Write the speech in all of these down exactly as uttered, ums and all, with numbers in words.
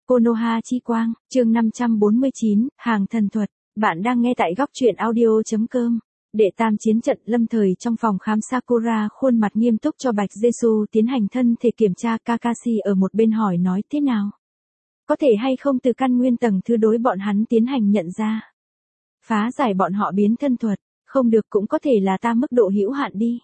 Konoha chi quang, chương năm trăm bốn mươi chín, hàng thần thuật. Bạn đang nghe tại góc truyện audio.com. Đệ tam chiến trận lâm thời trong phòng khám Sakura khuôn mặt nghiêm túc cho Bạch Jesu tiến hành thân thể kiểm tra. Kakashi ở một bên hỏi nói thế nào? Có thể hay không từ căn nguyên tầng thứ đối bọn hắn tiến hành nhận ra. Phá giải bọn họ biến thân thuật, không được cũng có thể là ta mức độ hữu hạn đi.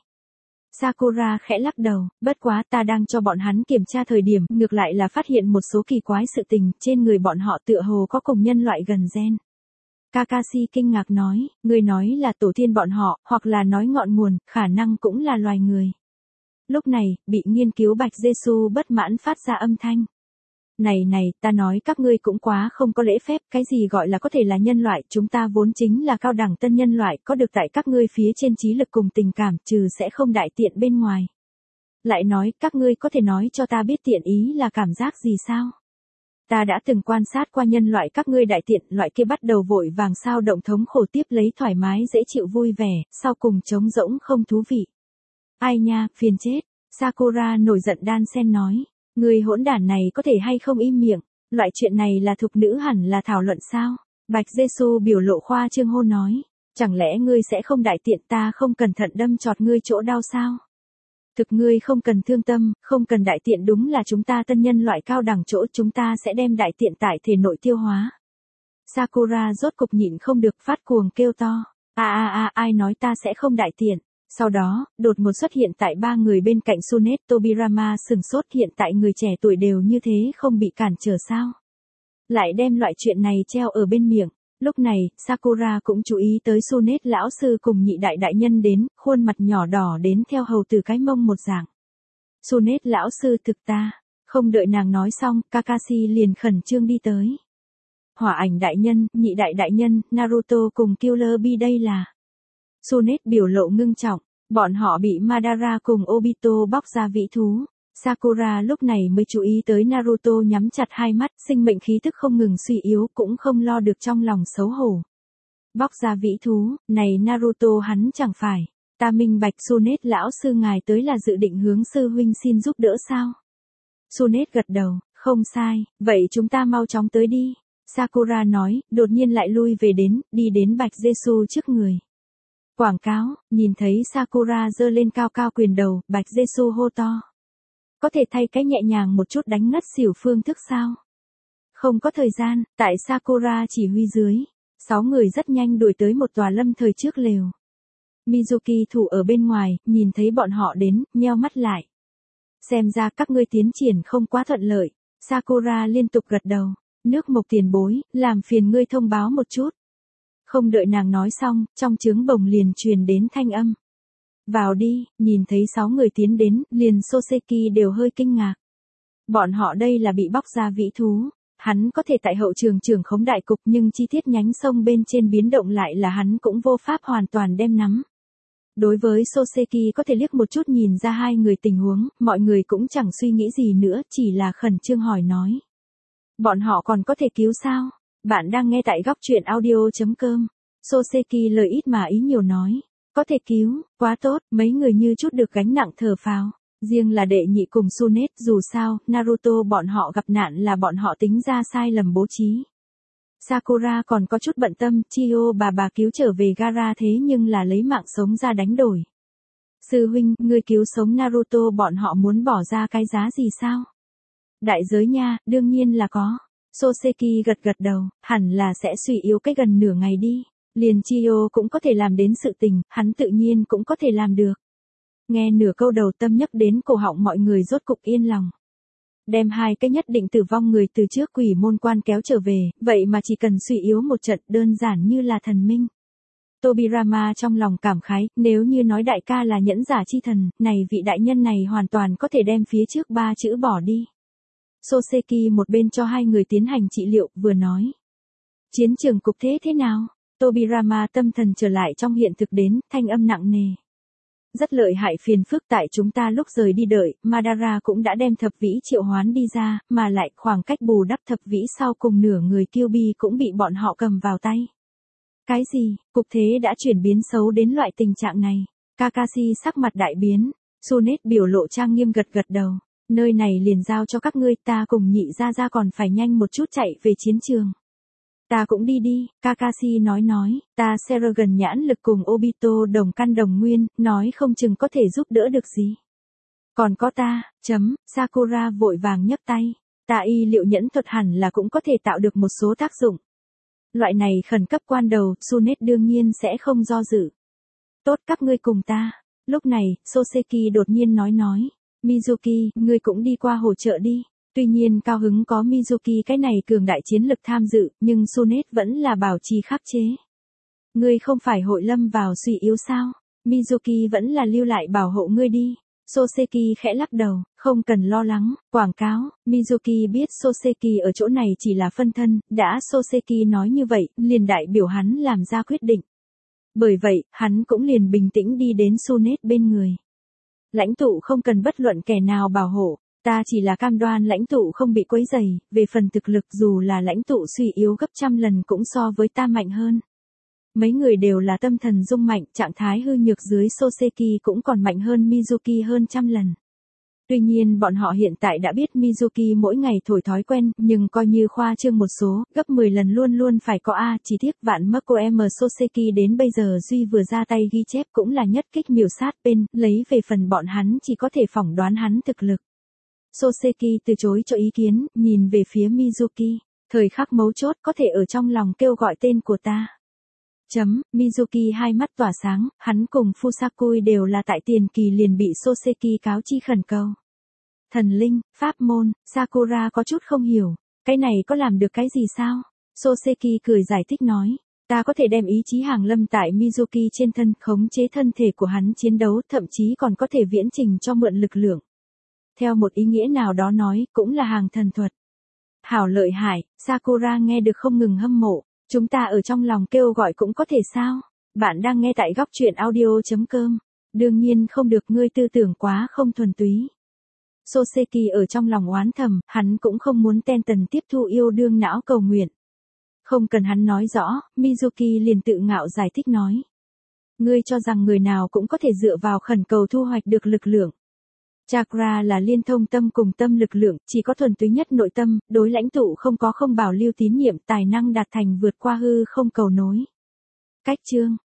Sakura khẽ lắc đầu, bất quá ta đang cho bọn hắn kiểm tra thời điểm, ngược lại là phát hiện một số kỳ quái sự tình, trên người bọn họ tựa hồ có cùng nhân loại gần gen. Kakashi kinh ngạc nói, người nói là tổ tiên bọn họ, hoặc là nói ngọn nguồn, khả năng cũng là loài người. Lúc này, bị nghiên cứu Bạch Jesu bất mãn phát ra âm thanh. Này này, ta nói các ngươi cũng quá không có lễ phép, cái gì gọi là có thể là nhân loại, chúng ta vốn chính là cao đẳng tân nhân loại, có được tại các ngươi phía trên trí lực cùng tình cảm, trừ sẽ không đại tiện bên ngoài. Lại nói, các ngươi có thể nói cho ta biết tiện ý là cảm giác gì sao? Ta đã từng quan sát qua nhân loại các ngươi đại tiện, loại kia bắt đầu vội vàng sao động thống khổ tiếp lấy thoải mái dễ chịu vui vẻ, sau cùng trống rỗng không thú vị. Ai nha, phiền chết, Sakura nổi giận đan sen nói. Người hỗn đản này có thể hay không im miệng, loại chuyện này là thục nữ hẳn là thảo luận sao? Bạch Jesu biểu lộ khoa trương hô nói, chẳng lẽ ngươi sẽ không đại tiện ta không cẩn thận đâm chọt ngươi chỗ đau sao? Thực ngươi không cần thương tâm, không cần đại tiện đúng là chúng ta tân nhân loại cao đẳng chỗ chúng ta sẽ đem đại tiện tại thể nội tiêu hóa. Sakura rốt cục nhịn không được phát cuồng kêu to, a a a ai nói ta sẽ không đại tiện. Sau đó, đột ngột xuất hiện tại ba người bên cạnh Tsunade Tobirama sừng sốt hiện tại người trẻ tuổi đều như thế không bị cản trở sao. Lại đem loại chuyện này treo ở bên miệng. Lúc này, Sakura cũng chú ý tới Tsunade lão sư cùng nhị đại đại nhân đến, khuôn mặt nhỏ đỏ đến theo hầu từ cái mông một dạng. Tsunade lão sư thực ta, không đợi nàng nói xong, Kakashi liền khẩn trương đi tới. Hỏa ảnh đại nhân, nhị đại đại nhân, Naruto cùng Killer Bee đây là. Tsunade biểu lộ ngưng trọng, bọn họ bị Madara cùng Obito bóc ra vĩ thú. Sakura lúc này mới chú ý tới Naruto nhắm chặt hai mắt, sinh mệnh khí tức không ngừng suy yếu cũng không lo được trong lòng xấu hổ. Bóc ra vĩ thú, này Naruto hắn chẳng phải, ta minh bạch Tsunade lão sư ngài tới là dự định hướng sư huynh xin giúp đỡ sao? Tsunade gật đầu, không sai, vậy chúng ta mau chóng tới đi. Sakura nói, đột nhiên lại lui về đến, đi đến Bạch Jesu trước người. Quảng cáo, nhìn thấy Sakura giơ lên cao cao quyền đầu, Bạch Jesu hô to. Có thể thay cái nhẹ nhàng một chút đánh ngất xỉu phương thức sao? Không có thời gian, tại Sakura chỉ huy dưới, sáu người rất nhanh đuổi tới một tòa lâm thời trước lều. Mizuki thủ ở bên ngoài, nhìn thấy bọn họ đến, nheo mắt lại. Xem ra các ngươi tiến triển không quá thuận lợi, Sakura liên tục gật đầu, nước mộc tiền bối, làm phiền ngươi thông báo một chút. Không đợi nàng nói xong, trong trướng bồng liền truyền đến thanh âm. Vào đi, nhìn thấy sáu người tiến đến, liền Soseki đều hơi kinh ngạc. Bọn họ đây là bị bóc ra vĩ thú, hắn có thể tại hậu trường trưởng khống đại cục nhưng chi tiết nhánh sông bên trên biến động lại là hắn cũng vô pháp hoàn toàn đem nắm. Đối với Soseki có thể liếc một chút nhìn ra hai người tình huống, mọi người cũng chẳng suy nghĩ gì nữa, chỉ là khẩn trương hỏi nói. Bọn họ còn có thể cứu sao? Bạn đang nghe tại góc truyện audio.com. Soseki lời ít mà ý nhiều nói. Có thể cứu, quá tốt, mấy người như chút được gánh nặng thở phào. Riêng là đệ nhị cùng Tsunade, dù sao, Naruto bọn họ gặp nạn là bọn họ tính ra sai lầm bố trí. Sakura còn có chút bận tâm, Chio bà bà cứu trở về Gaara thế nhưng là lấy mạng sống ra đánh đổi. Sư huynh, ngươi cứu sống Naruto bọn họ muốn bỏ ra cái giá gì sao? Đại giới nha, đương nhiên là có. Soseki gật gật đầu, hẳn là sẽ suy yếu cái gần nửa ngày đi. Liền Chio cũng có thể làm đến sự tình, hắn tự nhiên cũng có thể làm được. Nghe nửa câu đầu tâm nhắc đến cổ họng mọi người rốt cục yên lòng. Đem hai cái nhất định tử vong người từ trước quỷ môn quan kéo trở về, vậy mà chỉ cần suy yếu một trận đơn giản như là thần minh. Tobirama trong lòng cảm khái, nếu như nói đại ca là nhẫn giả chi thần, này vị đại nhân này hoàn toàn có thể đem phía trước ba chữ bỏ đi. Soseki một bên cho hai người tiến hành trị liệu, vừa nói. Chiến trường cục thế thế nào? Tobirama tâm thần trở lại trong hiện thực đến, thanh âm nặng nề. Rất lợi hại phiền phức tại chúng ta lúc rời đi đợi, Madara cũng đã đem thập vĩ triệu hoán đi ra, mà lại khoảng cách bù đắp thập vĩ sau cùng nửa người Kyuubi cũng bị bọn họ cầm vào tay. Cái gì, cục thế đã chuyển biến xấu đến loại tình trạng này? Kakashi sắc mặt đại biến, Tsunade biểu lộ trang nghiêm gật gật đầu. Nơi này liền giao cho các ngươi, ta cùng nhị gia gia còn phải nhanh một chút chạy về chiến trường. Ta cũng đi đi, Kakashi nói nói, ta Seragon nhãn lực cùng Obito đồng căn đồng nguyên, nói không chừng có thể giúp đỡ được gì. Còn có ta, chấm, Sakura vội vàng nhấc tay, ta y liệu nhẫn thuật hẳn là cũng có thể tạo được một số tác dụng. Loại này khẩn cấp quan đầu, Tsunade đương nhiên sẽ không do dự. Tốt, các ngươi cùng ta. Lúc này, Soseki đột nhiên nói nói, Mizuki, ngươi cũng đi qua hỗ trợ đi. Tuy nhiên cao hứng có Mizuki cái này cường đại chiến lực tham dự, nhưng Tsunade vẫn là bảo trì khắc chế. Ngươi không phải hội lâm vào suy yếu sao? Mizuki vẫn là lưu lại bảo hộ ngươi đi. Soseki khẽ lắc đầu, không cần lo lắng, quảng cáo, Mizuki biết Soseki ở chỗ này chỉ là phân thân, đã Soseki nói như vậy, liền đại biểu hắn làm ra quyết định. Bởi vậy, hắn cũng liền bình tĩnh đi đến Tsunade bên người. Lãnh tụ không cần bất luận kẻ nào bảo hộ, ta chỉ là cam đoan lãnh tụ không bị quấy rầy, về phần thực lực dù là lãnh tụ suy yếu gấp trăm lần cũng so với ta mạnh hơn. Mấy người đều là tâm thần rung mạnh, trạng thái hư nhược dưới Soseki cũng còn mạnh hơn Mizuki hơn trăm lần. Tuy nhiên bọn họ hiện tại đã biết Mizuki mỗi ngày thổi thói quen, nhưng coi như khoa trương một số, gấp mười lần luôn luôn phải có A, chỉ tiếc vạn Marco M Soseki đến bây giờ duy vừa ra tay ghi chép cũng là nhất kích miểu sát bên, lấy về phần bọn hắn chỉ có thể phỏng đoán hắn thực lực. Soseki từ chối cho ý kiến, nhìn về phía Mizuki, thời khắc mấu chốt có thể ở trong lòng kêu gọi tên của ta. Chấm, Mizuki hai mắt tỏa sáng, hắn cùng Fusakui đều là tại tiền kỳ liền bị Soseki cáo chi khẩn cầu. Thần linh, pháp môn, Sakura có chút không hiểu, cái này có làm được cái gì sao? Soseki cười giải thích nói, ta có thể đem ý chí hàng lâm tại Mizuki trên thân, khống chế thân thể của hắn chiến đấu, thậm chí còn có thể viễn trình cho mượn lực lượng. Theo một ý nghĩa nào đó nói, cũng là hàng thần thuật. Hảo lợi hại, Sakura nghe được không ngừng hâm mộ. Chúng ta ở trong lòng kêu gọi cũng có thể sao? Bạn đang nghe tại góc truyện audio.com. Đương nhiên không được, ngươi tư tưởng quá không thuần túy. Soseki ở trong lòng oán thầm, hắn cũng không muốn Tenten tiếp thu yêu đương não cầu nguyện. Không cần hắn nói rõ, Mizuki liền tự ngạo giải thích nói. Ngươi cho rằng người nào cũng có thể dựa vào khẩn cầu thu hoạch được lực lượng. Chakra là liên thông tâm cùng tâm lực lượng, chỉ có thuần túy nhất nội tâm, đối lãnh tụ không có không bảo lưu tín nhiệm, tài năng đạt thành vượt qua hư không cầu nối. Cách chương